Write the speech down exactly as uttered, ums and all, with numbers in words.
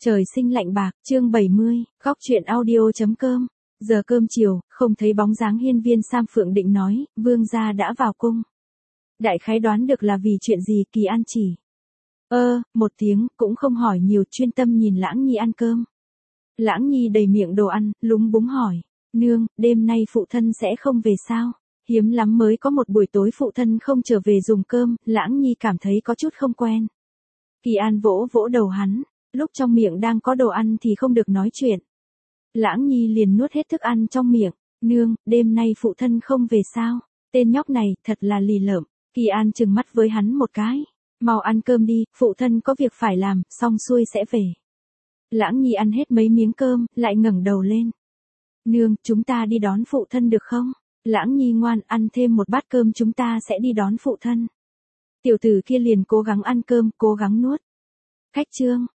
Trời sinh lạnh bạc, chương bảy mươi, góc truyện audio.com. Giờ cơm chiều, không thấy bóng dáng hiên viên Sam Phượng định nói, vương gia đã vào cung. Đại khái đoán được là vì chuyện gì, Kỳ An chỉ. Ơ, một tiếng, cũng không hỏi nhiều, chuyên tâm nhìn Lãng Nhi ăn cơm. Lãng Nhi đầy miệng đồ ăn, lúng búng hỏi, nương, đêm nay phụ thân sẽ không về sao? Hiếm lắm mới có một buổi tối phụ thân không trở về dùng cơm, Lãng Nhi cảm thấy có chút không quen. Kỳ An vỗ vỗ đầu hắn. Lúc trong miệng đang có đồ ăn thì không được nói chuyện. Lãng Nhi liền nuốt hết thức ăn trong miệng. Nương, đêm nay phụ thân không về sao? Tên nhóc này, thật là lì lợm. Kỳ An trừng mắt với hắn một cái. Mau ăn cơm đi, phụ thân có việc phải làm, xong xuôi sẽ về. Lãng Nhi ăn hết mấy miếng cơm, lại ngẩng đầu lên. Nương, chúng ta đi đón phụ thân được không? Lãng Nhi ngoan, ăn thêm một bát cơm chúng ta sẽ đi đón phụ thân. Tiểu tử kia liền cố gắng ăn cơm, cố gắng nuốt. Khách trương,